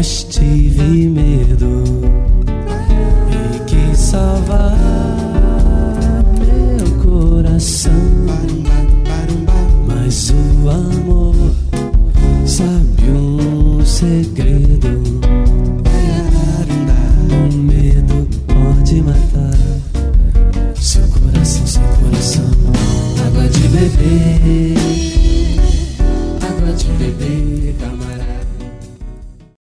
mas tive medo e quis salvar meu coração. Mas o amor sabe um segredo.